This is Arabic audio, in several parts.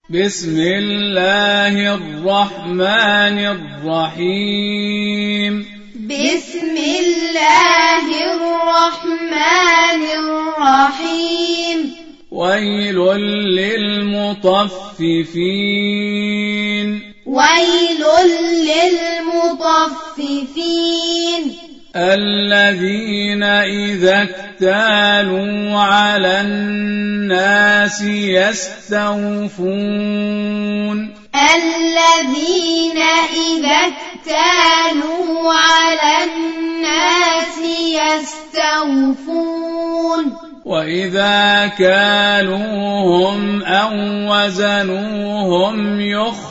بسم الله الرحمن الرحيم بسم الله الرحمن الرحيم ويل للمطففين ويل للمطففين الذين إذا اكتالوا على الناس يستوفون الذين إذا اكتالوا على الناس يستوفون وإذا كالوهم أو وزنوهم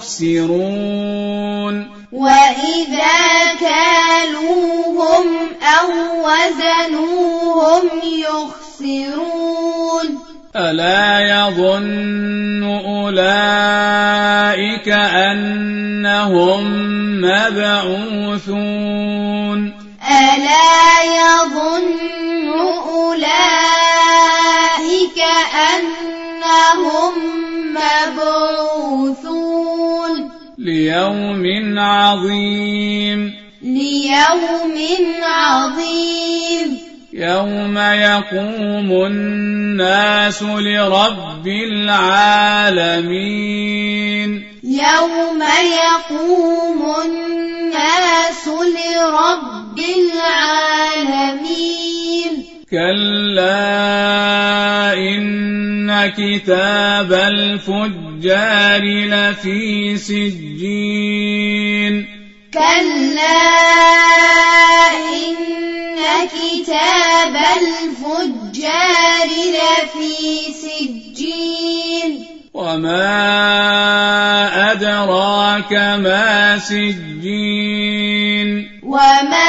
يخسرون وإذا كالوهم أو وزنوهم يخسرون ألا يظن أولئك أنهم مبعوثون ألا يظن أولئك أنهم مبعوثون ليوم عظيم ليوم عظيم يوم يقوم الناس لرب العالمين يوم يقوم الناس لرب العالمين كلا إن كتاب الفجار لفي سجين كلا إن كتاب الفجار لفي سجين وما أدراك ما سجين وما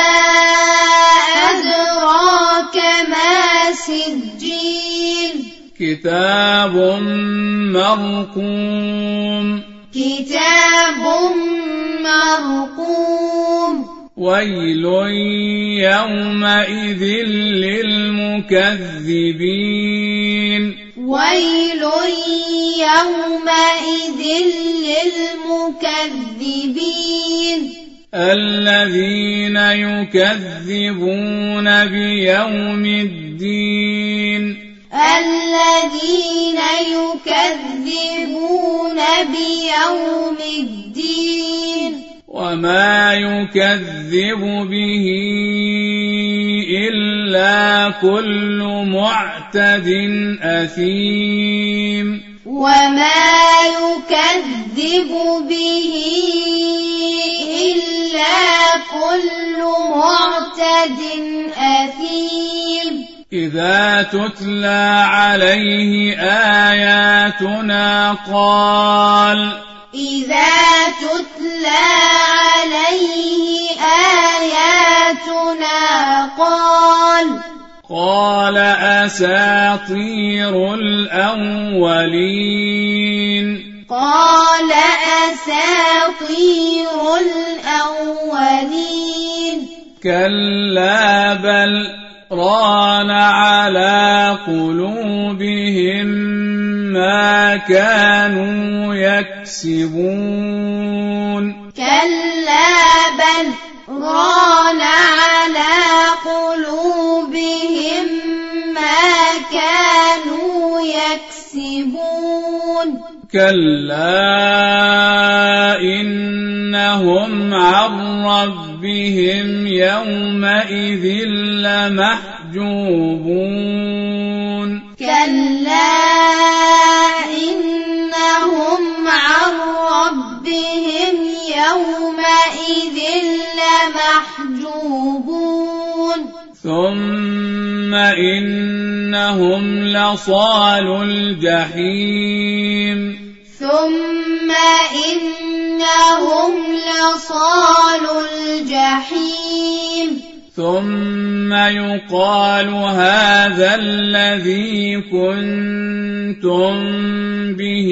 أدراك ما سجين كتاب مرقوم كتاب مرقوم ويل يومئذ للمكذبين ويل يومئذ للمكذبين الذين يكذبون بيوم الدين الذين يكذبون بيوم الدين وما يكذب به إلا كل معتد أثيم وما يكذب به إلا كل معتد أثيم إذا تتلى عليه آياتنا قال إذا تتلى عليه آياتنا قال أساطير الأولين قال أساطير الأولين كلا بل ران على قلوبهم ما كانوا يكسبون كلا بل ران على قلوبهم ما كانوا يكسبون كلا إنهم عن ربهم يومئذ لمحجوبون كلا إنهم عن ربهم يومئذ لمحجوبون ثم إنهم لصالو الجحيم ثم إنهم لصالو الجحيم ثم يقال هذا الذي كنتم به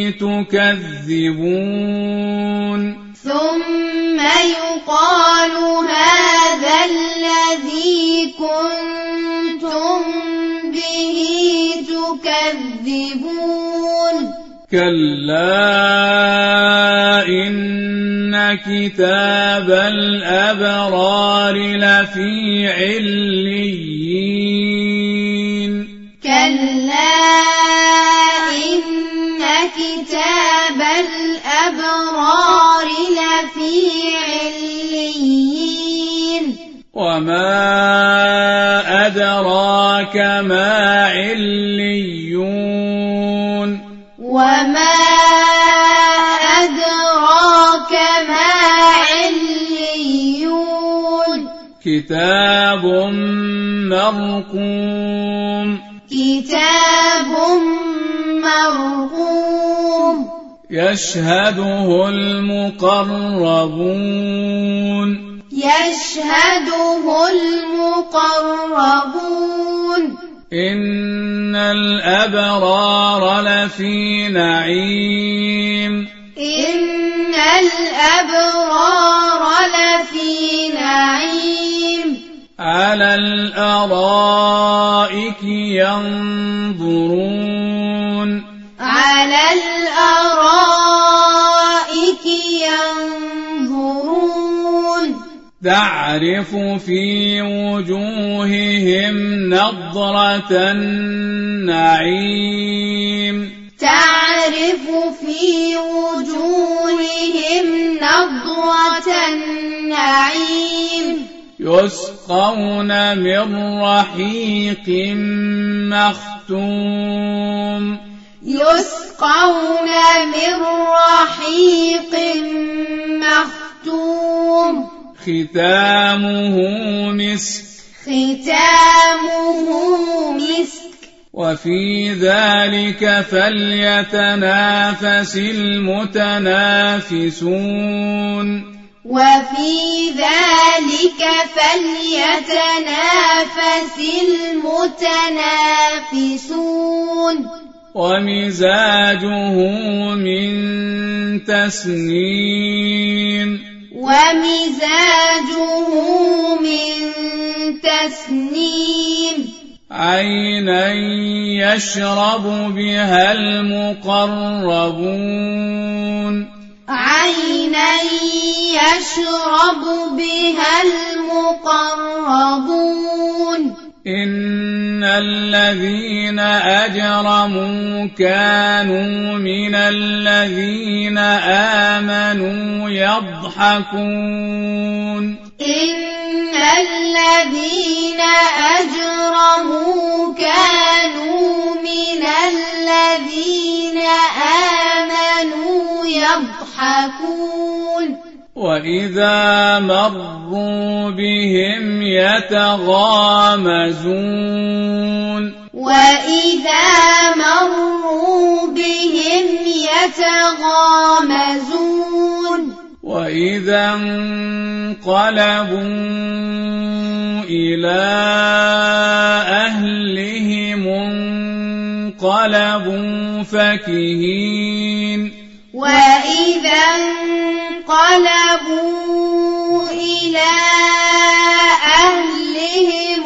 تكذبون ثم يقال هذا الذي كنتم به تكذبون كلا إن كتاب الأبرار لفي عليين كلا إن كتاب الأبرار لفي عليين وما أدراك ما عليون وما أدراك ما عليون كتاب مرقوم كتاب مرقوم يشهده المقربون يشهده المقربون إن الأبرار لفي نعيم إن الأبرار لفي نعيم على الأرائك ينظرون على الأرائك ينظرون تعرف في وجوههم نضرة النعيم تعرف في وجوههم نضرة النعيم يسقون من رحيق مختوم يسقون من رحيق مختوم ختامه مسك ختامه مسك وفي ذلك فليتنافس المتنافسون وفي ذلك فليتنافس المتنافسون ومزاجه من تسنيم ومزاجه من تسنيم عينا يشرب بها المقربون عينا يشرب بها المقربون إن الذين أجرموا كانوا من الذين آمنوا يضحكون إن الذين أجرموا كانوا من الذين آمنوا يضحكون وإذا مروا بهم يتغامزون وإذا مروا بهم يتغامزون وإذا انقلبوا إلى أهلهم انقلبوا فكهين وإذا انقلبوا إلى أهلهم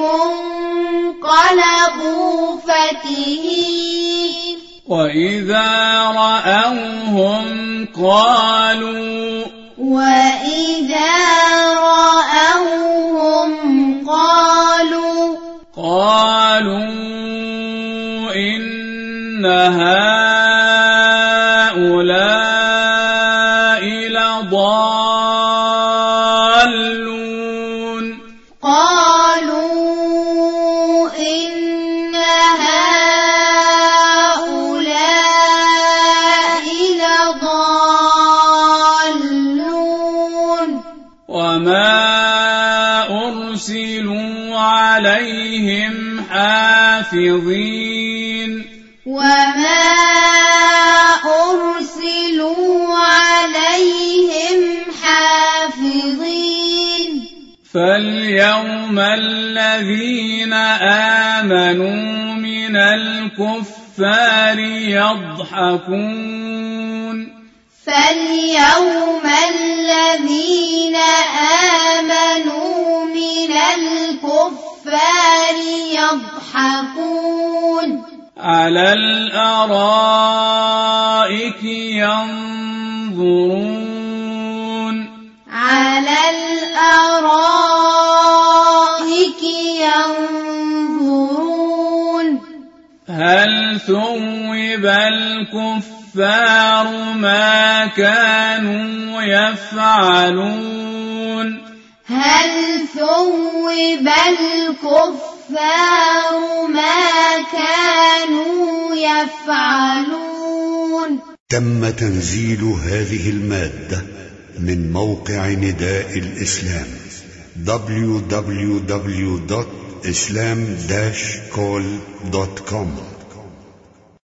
انقلبوا فكهين وإذا رأوهم قالوا وإذا رأوهم قالوا إن هؤلاء لضالون قالوا إن هؤلاء لضالون وما أرسلوا عليهم حافظين وما أرسلوا عليهم حافظين فاليوم الذين آمنوا من الكفار يضحكون فاليوم الذين آمنوا من الكفار يضحكون على الأرائك ينظرون على الأرائك ينظرون هل ثوب الكفار ما كانوا يفعلون هل ثوب الكفار ما كانوا يفعلون. تم تنزيل هذه المادة من موقع نداء الإسلام www.islam-call.com